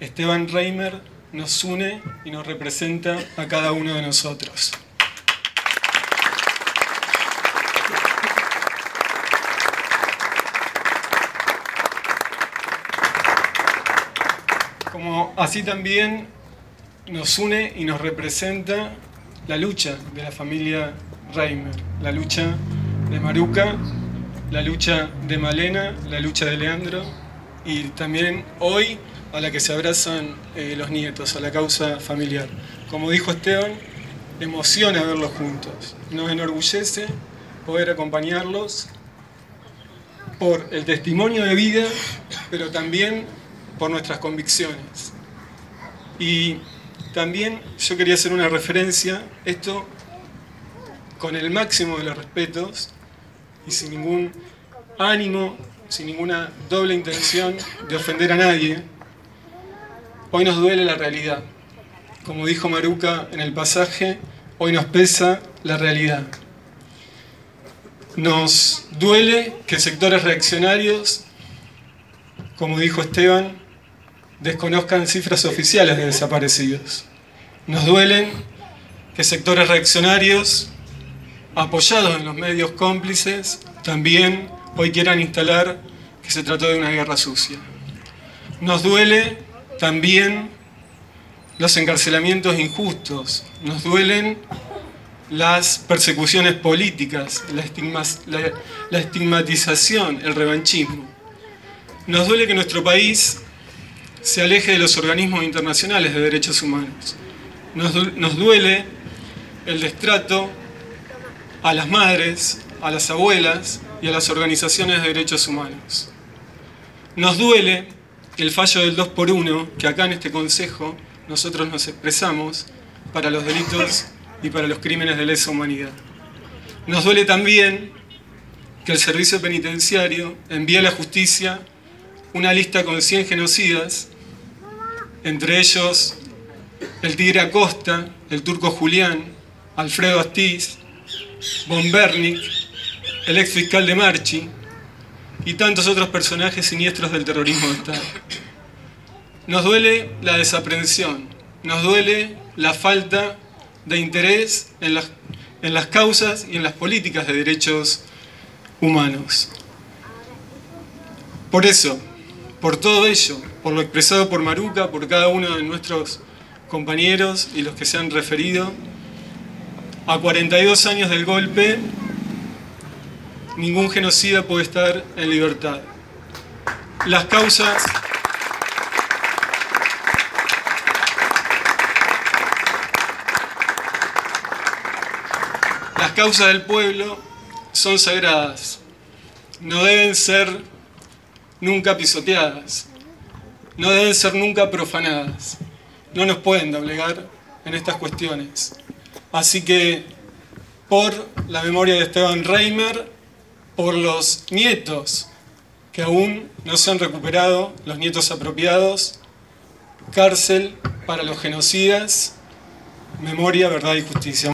Esteban Reimer nos une y nos representa a cada uno de nosotros. Como así también nos une y nos representa la lucha de la familia Reimer, la lucha de Maruca, la lucha de Malena, la lucha de Leandro y también hoy a la que se abrazan los nietos, a la causa familiar. Como dijo Esteban, emociona verlos juntos, nos enorgullece poder acompañarlos por el testimonio de vida, pero también por nuestras convicciones. Y también yo quería hacer una referencia, esto con el máximo de los respetos y sin ningún ánimo, sin ninguna doble intención de ofender a nadie. Hoy nos duele la realidad. Como dijo Maruca en el pasaje, hoy nos pesa la realidad. Nos duele que sectores reaccionarios, como dijo Esteban, desconozcan cifras oficiales de desaparecidos. Nos duelen que sectores reaccionarios, apoyados en los medios cómplices, también hoy quieran instalar que se trató de una guerra sucia. Nos duele también los encarcelamientos injustos, nos duelen las persecuciones políticas, la estigmatización, el revanchismo. Nos duele que nuestro país se aleje de los organismos internacionales de derechos humanos. Nos duele el destrato a las madres, a las abuelas y a las organizaciones de derechos humanos. Nos duele el fallo del 2x1, que acá en este Consejo nosotros nos expresamos para los delitos y para los crímenes de lesa humanidad. Nos duele también que el servicio penitenciario envíe a la justicia una lista con 100 genocidas, entre ellos el Tigre Acosta, el Turco Julián, Alfredo Astiz, von Bernick, el ex fiscal de Marchi y tantos otros personajes siniestros del terrorismo de Estado. Nos duele la desaprensión, nos duele la falta de interés en las causas y en las políticas de derechos humanos. Por eso, por todo ello, por lo expresado por Maruca, por cada uno de nuestros compañeros y los que se han referido, a 42 años del golpe, ningún genocida puede estar en libertad. Las causas del pueblo son sagradas, no deben ser nunca pisoteadas, no deben ser nunca profanadas, no nos pueden doblegar en estas cuestiones. Así que, por la memoria de Esteban Reimer, por los nietos que aún no se han recuperado, los nietos apropiados, cárcel para los genocidas, memoria, verdad y justicia.